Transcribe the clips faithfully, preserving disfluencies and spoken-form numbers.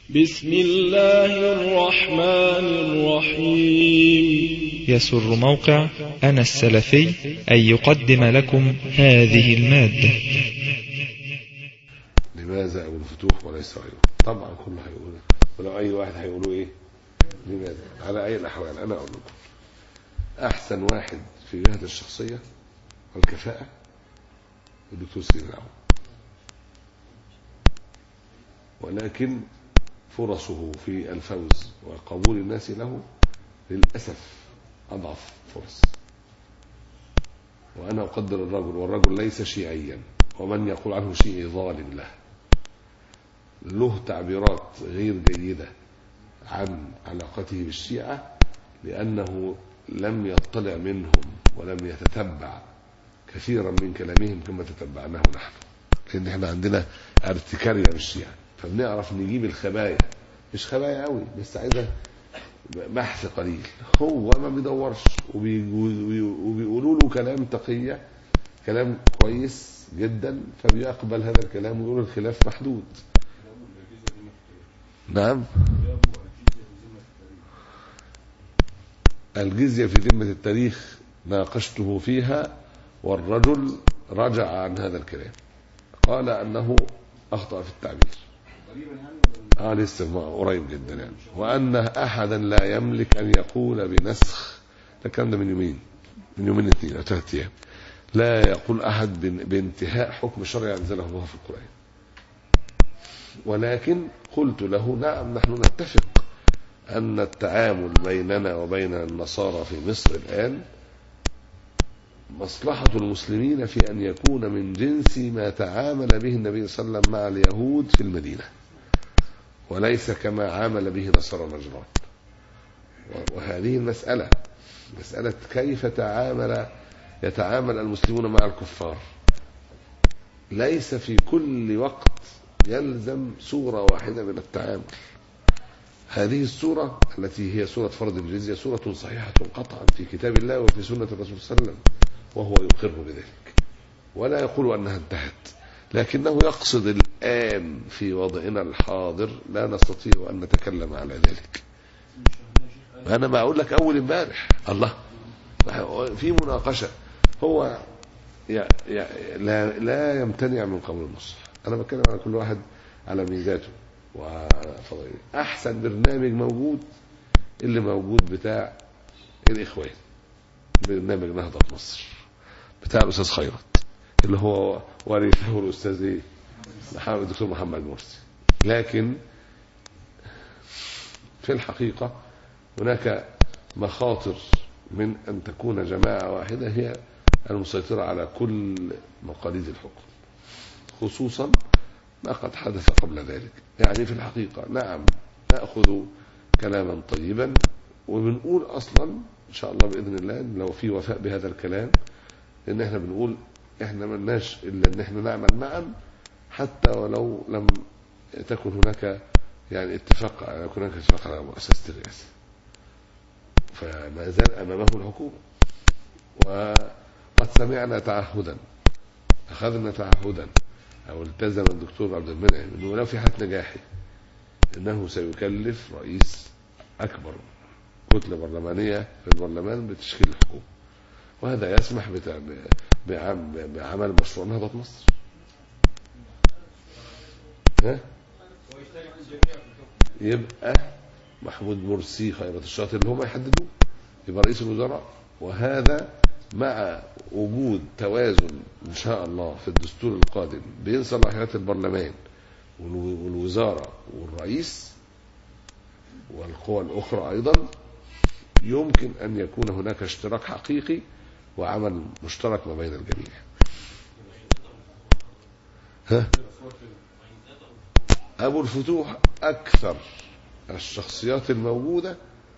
بسم الله الرحمن الرحيم. يسر موقع أنا السلفي أن يقدم لكم هذه المادة. لماذا أبو الفتوح وليس غيره؟ طبعا كله هيقول، ولو أي واحد هيقولوا إيه لماذا. على أي الأحوال أنا أقول لكم أحسن واحد في جهة الشخصية والكفاءة الدكتور سيدنا العون، ولكن فرصه في الفوز وقبول الناس له للأسف أضعف فرص. وأنا أقدر الرجل، والرجل ليس شيعيا، ومن يقول عنه شيعي ظالم له له تعبيرات غير جيدة عن علاقته بالشيعة، لأنه لم يطلع منهم ولم يتتبع كثيرا من كلامهم كما تتبعناه نحن، لأن احنا عندنا ارتكارية بالشيعة، فبنعرف نجيب الخبايا، مش خبايا قوي بس عايزة بحث قليل. هو ما بيدورش وبيقولوا له كلام تقية، كلام كويس جدا، فبيقبل هذا الكلام ويقول الخلاف محدود. نعم، الجزية في ذمة التاريخ ناقشته فيها، والرجل رجع عن هذا الكلام، قال أنه أخطأ في التعبير. آه لسه قريب جدا يعني. وأن أحدا لا يملك أن يقول بنسخ، ده كان ده من يومين من يومين اثنين أو ثلاثة أيام، لا يقول أحد بانتهاء حكم شرعي أنزله الله في القرآن. ولكن قلت له نعم، نحن نتفق أن التعامل بيننا وبين النصارى في مصر الآن مصلحة المسلمين في أن يكون من جنس ما تعامل به النبي صلى الله عليه وسلم مع اليهود في المدينة، وليس كما عامل به نصارى نجران. وهذه المسألة مسألة كيف تعامل يتعامل المسلمون مع الكفار، ليس في كل وقت يلزم صورة واحدة من التعامل. هذه الصورة التي هي صورة فرض الجزية صورة صحيحة قطعا في كتاب الله وفي سنة الرسول صلى الله عليه وسلم، وهو يقر بذلك ولا يقول أنها انتهت، لكنه يقصد الآن في وضعنا الحاضر لا نستطيع أن نتكلم على ذلك. أنا ما أقول لك أول امبارح الله في مناقشة، هو يا يا لا, لا يمتنع من قبول النصح. أنا بتكلم على كل واحد على ميزاته وفضائله. أحسن برنامج موجود اللي موجود بتاع الإخوان، برنامج نهضة مصر بتاع الأستاذ خيرت، اللي هو ورثه الأستاذ إيه محمد الدكتور محمد مرسي. لكن في الحقيقة هناك مخاطر من أن تكون جماعة واحدة هي المسيطرة على كل مقاليد الحكم، خصوصا ما قد حدث قبل ذلك. يعني في الحقيقة نعم نأخذ كلاما طيبا، وبنقول أصلا إن شاء الله بإذن الله لو في وفاء بهذا الكلام، لأن احنا بنقول احنا ملناش إلا أن احنا نعمل معا، حتى ولو لم تكن هناك يعني اتفاق يكون هناك اتفاق على مؤسسة الرئاسة، فما زال أمامه الحكومة. وقد سمعنا تعهدا، أخذنا تعهدا أو التزم الدكتور عبد المنعم أنه لو في حالة نجاحي أنه سيكلف رئيس أكبر كتلة برلمانية في البرلمان بتشكيل الحكومة، وهذا يسمح بعمل مشروع نهضة مصر. ها؟ يبقى محمود مرسي خيرت الشاطر اللي هم يحددوه يبقى رئيس الوزراء، وهذا مع وجود توازن إن شاء الله في الدستور القادم بين صلاحيات البرلمان والوزارة والرئيس والقوى الأخرى أيضا، يمكن أن يكون هناك اشتراك حقيقي وعمل مشترك ما بين الجميع. ها؟ أبو الفتوح أكثر الشخصيات الموجودة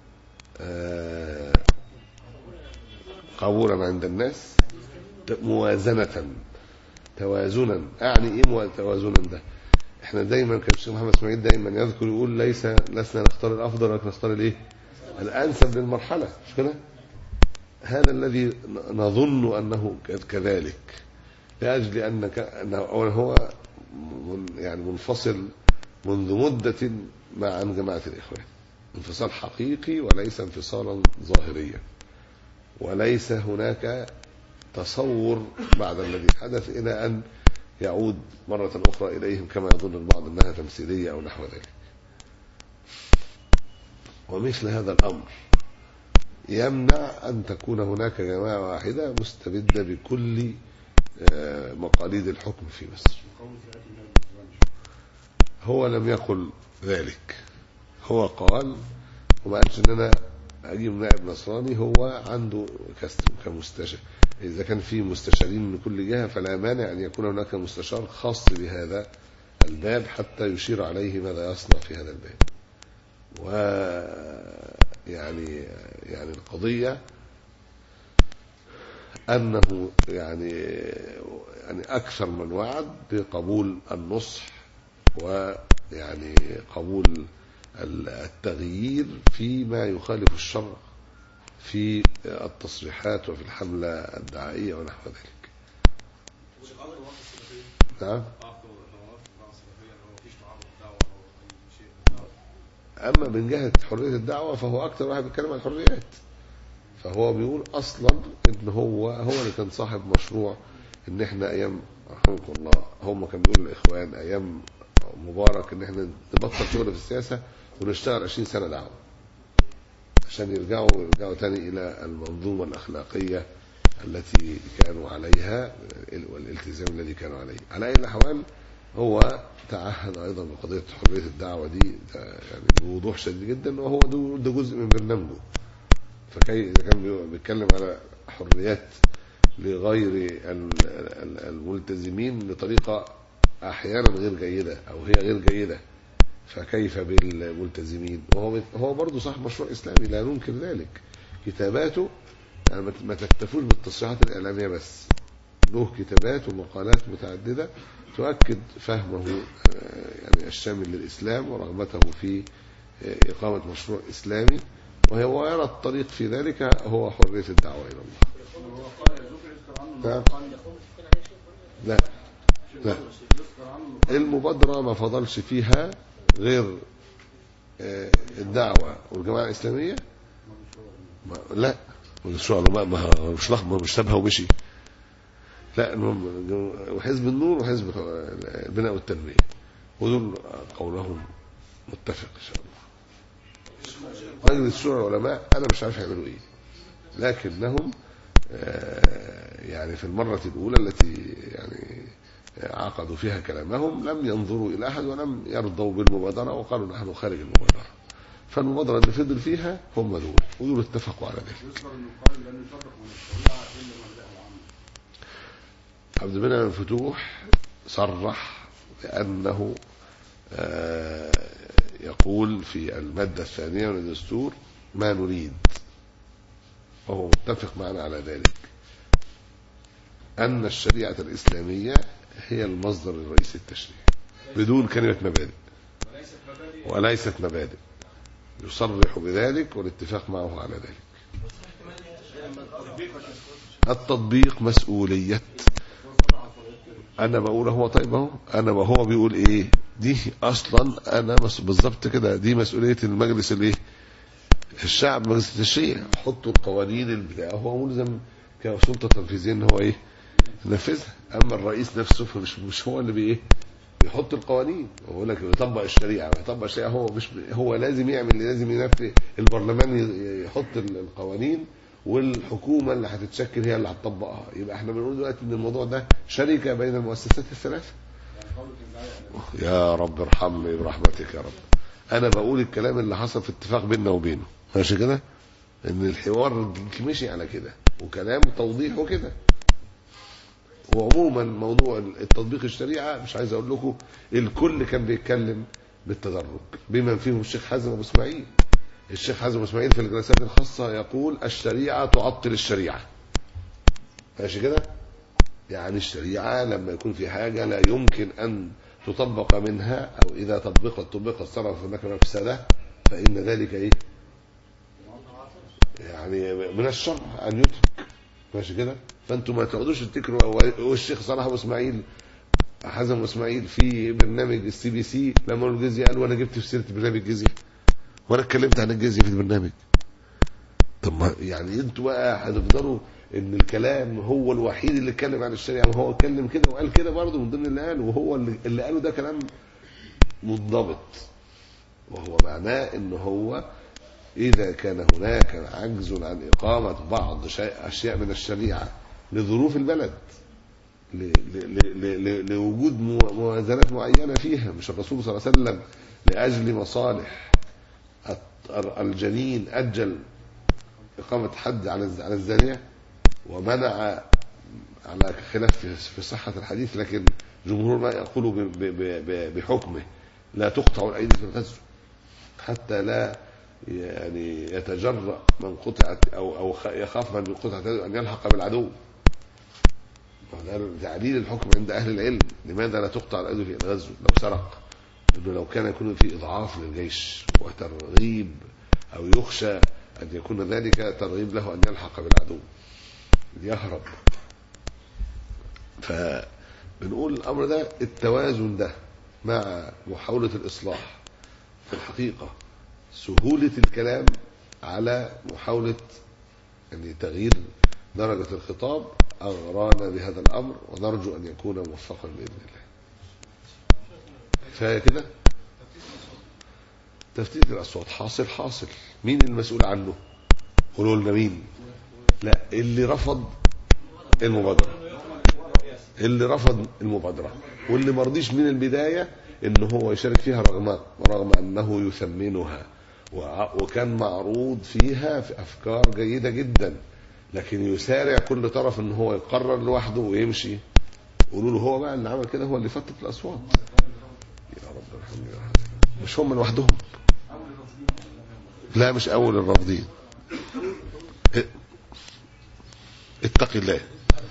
قبولا عند الناس، موازنة توازنا. أعني إيه توازنا ده؟ إحنا دايما كان الشيخ محمد اسماعيل دايما يذكر يقول ليس لسنا نختار الأفضل ولكن نختار الإيه الأنسب للمرحلة، مش كده؟ هذا الذي نظن أنه كذلك، لأجل أنه هو يعني منفصل منذ مدة مع عن جماعة الإخوان، انفصال حقيقي وليس انفصالا ظاهريا، وليس هناك تصور بعد الذي حدث إلى أن يعود مرة أخرى إليهم كما يظن البعض أنها تمثيلية أو نحو ذلك. ومثل هذا الأمر يمنع أن تكون هناك جماعة واحدة مستبدة بكل مقاليد الحكم في مصر. هو لم يقل ذلك، هو قال وما قالش ان انا اجيب نائب نصراني، هو عنده كمستشار، اذا كان في مستشارين من كل جهة فلا مانع ان يكون هناك مستشار خاص بهذا الباب حتى يشير عليه ماذا يصنع في هذا الباب. ويعني يعني القضية أنه يعني يعني أكثر من وعد بقبول النصح ويعني قبول التغيير فيما يخالف الشرع في التصريحات وفي الحملة الدعائية ونحو ذلك. نعم. أما من جهة حرية الدعوة فهو أكثر واحد بيتكلم عن الحريات، فهو بيقول أصلا إن هو هو اللي كان صاحب مشروع إن إحنا أيام رحمه الله هم كان بيقول الإخوان أيام مبارك إن إحنا نبطل شغل في السياسة ونشتغل عشرين سنة دعوة عشان يرجعوا يرجعوا تاني إلى المنظومة الأخلاقية التي كانوا عليها والالتزام الذي كانوا عليه. على أي الأحوال هو تعهد أيضا بقضية حرية الدعوة دي يعني بوضوح شديد جدا، وهو ده جزء من برنامجه. فكي إذا كان بيتكلم على حريات لغير الملتزمين بطريقة أحيانا غير جيدة أو هي غير جيدة، فكيف بالملتزمين؟ وهو هو برضه صاحب مشروع إسلامي لا ننكر ذلك. كتاباته يعني ما تكتفوش بالتصريحات الإعلامية بس، له كتابات ومقالات متعددة تؤكد فهمه يعني الشامل للإسلام ورغبته في إقامة مشروع إسلامي، وهو يرى الطريق في ذلك هو حرية الدعوة إلى الله. لا لا المبادرة ما فضلش فيها غير الدعوة والجماعة الإسلامية. لا المشروع ما مش لخبطة مش سابها ومشي، لا وحزب النور وحزب البناء والتنمية ودول قولهم متفق إن شاء الله. مجلس شورى العلماء أنا مش عارف يعملوا إيه، لكنهم يعني في المرة الأولى التي يعني عقدوا فيها كلامهم لم ينظروا إلى أحد ولم يرضوا بالمبادرة وقالوا نحن خارج المبادرة. فالمبادرة اللي فضل فيها هم دول ودول اتفقوا على ذلك. عبد المنعم الفتوح صرح بأنه يقول في المادة الثانية من الدستور ما نريد، وهو متفق معنا على ذلك، أن الشريعة الإسلامية هي المصدر الرئيسي للتشريع بدون كلمة مبادئ وليست مبادئ، يصرح بذلك والاتفاق معه على ذلك. التطبيق مسؤولية. أنا بقول هو طيب اهو أنا هو بيقول إيه دي أصلا أنا بالضبط كده دي مسؤولية المجلس الإيه الشعب مجلس التشريع، حطوا القوانين البتاع هو ملزم كسلطة تنفيذية إن هو إيه ينفذها. أما الرئيس نفسه فمش مش هو اللي بإيه بيحط القوانين، هو لك يطبق الشريعة يطبق الشريعة هو مش هو لازم يعمل لازم ينفذ. البرلمان يحط القوانين والحكومة اللي هتتشكل هي اللي هتطبقها. يبقى احنا بنقول دلوقتي ان الموضوع ده شركة بين المؤسسات الثلاثة. يا رب ارحمني برحمتك يا رب. انا بقول الكلام اللي حصل في اتفاق بيننا وبينه ماشي كده، ان الحوار مشي على كده وكلام توضيحه كده. وعموما موضوع التطبيق الشريعة مش عايز اقول لكم الكل كان بيتكلم بالتدرج بما فيهم الشيخ حازم ابو اسماعيل. الشيخ حازم ابو اسماعيل في الجلسات الخاصة يقول الشريعة تعطل الشريعة ماشي كده، يعني الشريعة لما يكون في حاجة لا يمكن أن تطبق منها أو إذا طبقت طبقت صرف هناك مفسدة فإن ذلك إيه يعني من الشرع أن يترك ماشي كده. فأنتم ما تقعدوش تذكروا والشيخ صلاح أبو إسماعيل حازم واسماعيل في برنامج السي بي سي لما قالوا الجزية قالوا انا جبت في سيره برنامج الجزية وانا اتكلمت عن الجزية في البرنامج. طب ما يعني انتوا بقى هتقدروا ان الكلام هو الوحيد اللي اتكلم عن الشريعه، ما هو اتكلم كده وقال كده برضه من ضمن اللي قاله، وهو اللي, اللي قاله ده كلام منضبط، وهو معناه ان هو اذا كان هناك عجز عن اقامه بعض شيء اشياء من الشريعه لظروف البلد، لوجود موازنات معينه فيها، مش الرسول صلى الله عليه وسلم لاجل مصالح الجنين اجل إقامة حد على الزانية ومنع، على خلاف في صحة الحديث، لكن جمهور ما يقول بحكمه لا تقطع الأيدي في الغزو حتى لا يعني يتجرأ من قطعت أو أو يخاف من قطعت أن يلحق بالعدو. تعديل الحكم عند أهل العلم، لماذا لا تقطع الأيدي في الغزو لو سرق؟ إنه لو كان يكون في إضعاف للجيش وترغيب أو يخشى أن يكون ذلك ترغيب له أن يلحق بالعدو يهرب. فبنقول الأمر ده التوازن ده مع محاولة الإصلاح، في الحقيقة سهولة الكلام على محاولة يعني تغيير درجة الخطاب أغرانا بهذا الأمر، ونرجو أن يكون موفقا بإذن الله. كفاية كده. تفتيت الأصوات حاصل حاصل، مين المسؤول عنه؟ قولوا لنا مين. لا، اللي رفض المبادرة، اللي رفض المبادرة واللي مرضيش من البداية إنه هو يشارك فيها رغم رغم أنه يثمنها وكان معروض فيها في أفكار جيدة جدا، لكن يسارع كل طرف إن هو يقرر لوحده ويمشي. قولوا له هو بقى اللي عمل كده، هو اللي فتت الأصوات. يا رب الحمد لله. مش هم لوحدهم، لا مش أول الرافضين. اتق الله.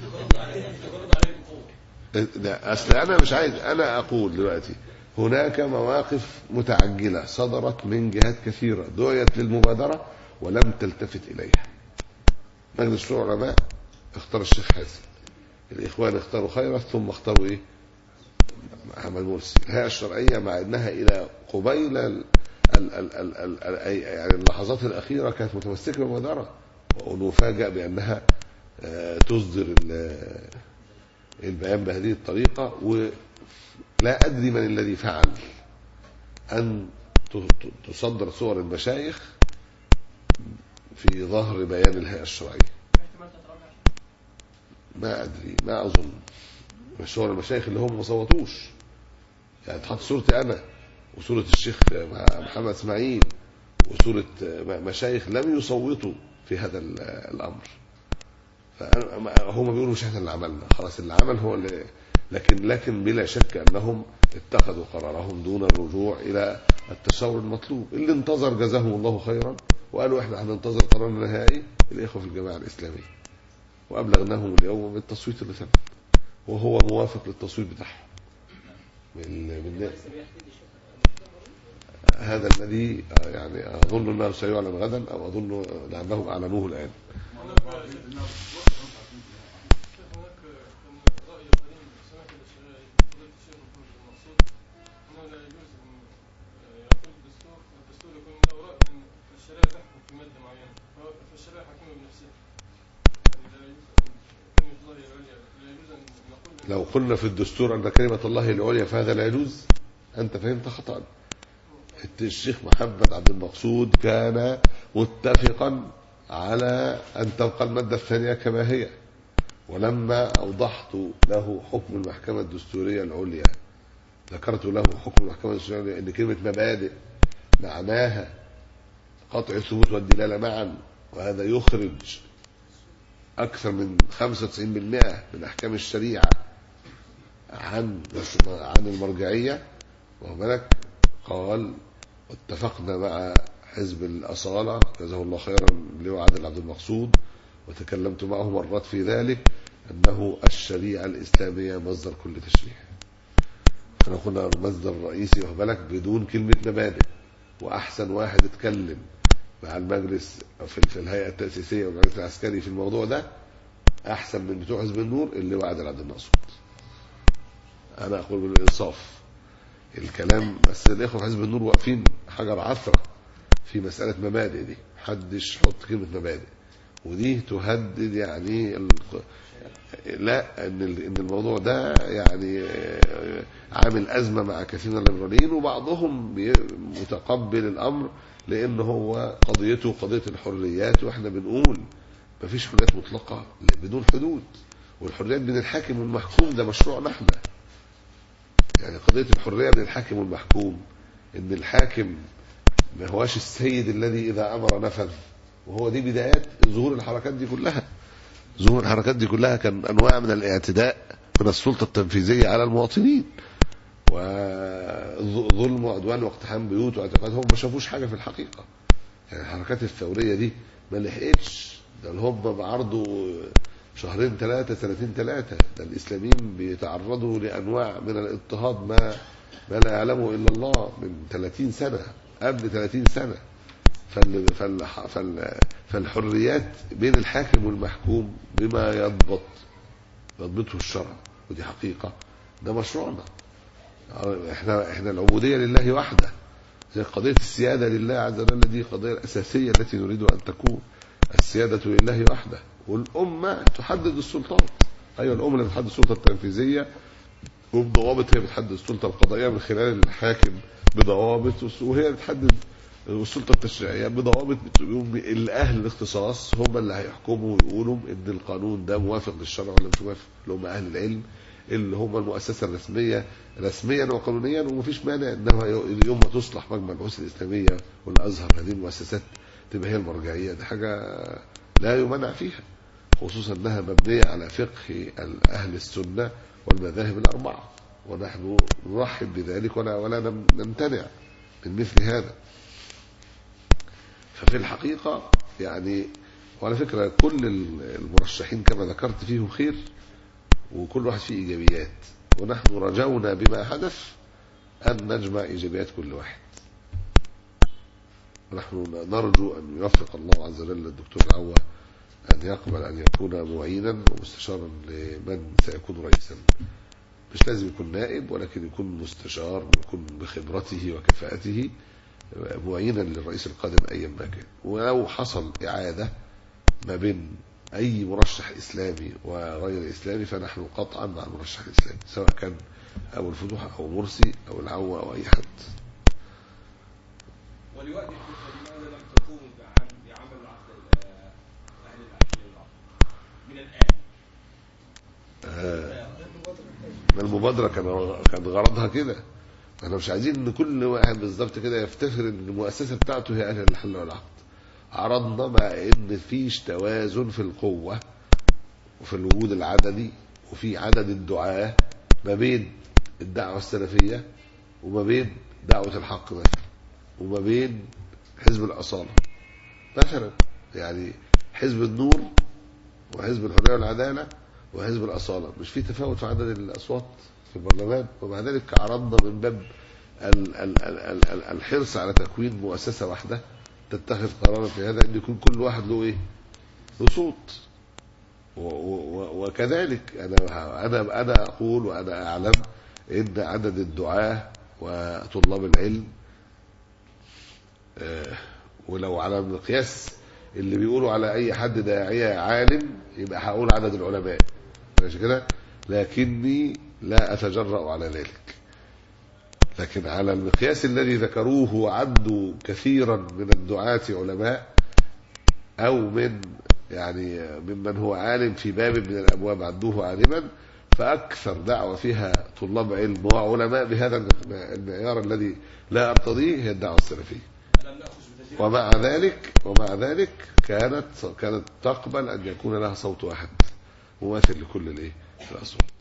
أصل أنا مش عايز، أنا أقول دلوقتي هناك مواقف متعجلة صدرت من جهات كثيرة دعيت للمبادرة ولم تلتفت إليها. مجلس العلماء اختار الشيخ حازم، الإخوان اختاروا خيرت، ثم اختاروا إيه؟ محمد مرسي. الهيئة الشرعية مع أنها إلى قبيل ال ال ال ال ال يعني اللحظات الأخيرة كانت متمسكة بالمبادرة، ونفاجأ بأنها تصدر البيان بهذه الطريقة. ولا أدري من الذي فعل أن تصدر صور المشايخ في ظهر بيان الهيئة الشرعية. ما أدري، ما أظن صور المشايخ اللي هم ما صوتوش، يعني تحط صورتي أنا وصورة الشيخ محمد اسماعيل وصورة مشايخ لم يصوتوا في هذا الأمر. فهم بيقولوا مش احنا اللي عملنا، خلاص اللي عمل هو اللي، لكن لكن بلا شك أنهم اتخذوا قرارهم دون الرجوع إلى التشاور المطلوب. اللي انتظر جزاهم الله خيرا وقالوا احنا هننتظر قرارنا النهائي الإخوة في الجماعة الإسلامية، وأبلغناهم اليوم بالتصويت اللي ثبت، وهو موافق للتصويت بتاعهم من من هذا الذي يعني أظن أنه سيعلن غدا، أو أظن لأنهم أعلنوه الآن. لو قلنا في الدستور أن كلمة الله العليا فهذا لا يجوز. أنت فهمت خطأ. الشيخ محمد عبد المقصود كان متفقا على أن تبقى المادة الثانية كما هي، ولما أوضحت له حكم المحكمة الدستورية العليا ذكرت له حكم المحكمة الدستورية العليا أن كلمة مبادئ معناها قطع الثبوت والدلالة معا، وهذا يخرج أكثر من خمسة وتسعين بالمئة من أحكام الشريعة عن عن المرجعية. وهناك قال واتفقنا مع حزب الأصالة جزاه الله خيرا اللواء عادل عبد المقصود، وتكلمت معه مرات في ذلك، أنه الشريعة الإسلامية مصدر كل تشريع. احنا قلنا المصدر الرئيسي وهبلك بدون كلمة مبادئ، وأحسن واحد اتكلم مع المجلس في الهيئة التأسيسية والمجلس العسكري في الموضوع ده أحسن من بتوع حزب النور اللواء عادل عبد المقصود. أنا أقول بالإنصاف الكلام. بس الإخوة في حزب النور واقفين حجر عثرة في مسألة مبادئ دي، محدش حط كلمة مبادئ، ودي تهدد يعني ال... لا ان ان الموضوع ده يعني عامل ازمه مع كثير من الليبراليين، وبعضهم متقبل الامر لان هو قضيته قضيه الحريات، واحنا بنقول مفيش حريات مطلقه بدون حدود، والحريات بين الحاكم والمحكوم ده مشروعنا احنا. يعني قضيه الحريه بين الحاكم والمحكوم ان الحاكم ما هواش السيد الذي اذا امر نفذ، وهو دي بدايات ظهور الحركات دي كلها. ظهور الحركات دي كلها كان انواع من الاعتداء من السلطه التنفيذيه على المواطنين، وظلم وعدوان واقتحام بيوت واعتقادهم. ما شافوش حاجه في الحقيقه. يعني الحركات الثوريه دي ما لحقتش، ده هم بعرضوا شهرين ثلاثه سنتين ثلاثه، ده الاسلاميين بيتعرضوا لانواع من الاضطهاد ما ما لا يعلمه الا الله من ثلاثين سنه، قبل ثلاثين سنه. فال فال فال فالحريات بين الحاكم والمحكوم بما يضبط يضبطه الشرع، ودي حقيقة، ده مشروعنا. احنا احنا العبودية لله وحده، زي قضية السيادة لله عز وجل، دي قضية الأساسية التي نريد أن تكون. السيادة لله وحده، والأمة تحدد السلطات. أيوة الأمة اللي بتحدد السلطة التنفيذية وبضوابط، هي بتحدد السلطة القضائية من خلال الحاكم بضوابط، وهي بتحدد والسلطة التشريعية بضوابط. الأهل الاختصاص هم اللي هيحكموا ويقولوا إن القانون ده موافق للشرع ولا مش موافق، اللي هم أهل العلم، اللي هم المؤسسة الرسمية رسميا وقانونيا. ومفيش مانع إنها يوم ما تصلح مجمع البحوث الإسلامية والأزهر، هذه المؤسسات تبقى هي المرجعية، دي حاجة لا يمنع فيها، خصوصا أنها مبنية على فقه أهل السنة والمذاهب الأربعة، ونحن نرحب بذلك ولا ولا نمتنع من مثل هذا. ففي الحقيقة يعني، وعلى فكرة كل المرشحين كما ذكرت فيهم خير، وكل واحد فيه إيجابيات، ونحن رجونا بما حدث أن نجمع إيجابيات كل واحد. ونحن نرجو أن يوفق الله عز وجل الدكتور العوة أن يقبل أن يكون معينا ومستشارا لمن سيكون رئيسا. مش لازم يكون نائب، ولكن يكون مستشار، ويكون بخبرته وكفاءته معينا للرئيس القادم أيا ما كان. ولو حصل إعادة ما بين أي مرشح إسلامي وغير إسلامي، فنحن قطعا مع المرشح الإسلامي، سواء كان أبو الفتوح أو مرسي أو العوة أو أي حد. ولوقت الفتوح لم تقوم بعمل العقد أهل العقد من الآن. آه. المبادرة كان كان غرضها كده. احنا مش عايزين ان كل واحد بالظبط كده يفتخر ان المؤسسه بتاعته هي اهل الحل والعقد. عرضنا مع ان فيش توازن في القوه وفي الوجود العددي وفي عدد الدعاة ما بين الدعوه السلفيه وما بين دعوه الحق مثلا، وما بين حزب الاصاله مثلا. يعني حزب النور وحزب الحريه والعداله وحزب الاصاله مش في تفاوت في عدد الاصوات في البرلمان، ومع ذلك عرضنا من باب ال ال ال ال الحرص على تكوين مؤسسة واحدة تتخذ قرارا في هذا، ان يكون كل واحد له ايه، له صوت. وكذلك انا انا انا اقول وانا اعلم ان عدد الدعاة وطلاب العلم، ولو على المقياس اللي بيقولوا على اي حد داعية عالم، يبقى هقول عدد العلماء ماشي كده، لكني لا أتجرأ على ذلك. لكن على المقياس الذي ذكروه عدوا كثيرا من الدعاة علماء، أو من يعني ممن هو عالم في باب من الأبواب عدوه عالما، فأكثر دعوة فيها طلاب علم وعلماء بهذا المعيار الذي لا أرتضيه هي الدعوة السلفية. ومع ذلك ومع ذلك كانت كانت تقبل أن يكون لها صوت واحد مماثل لكل الايه الأصوات.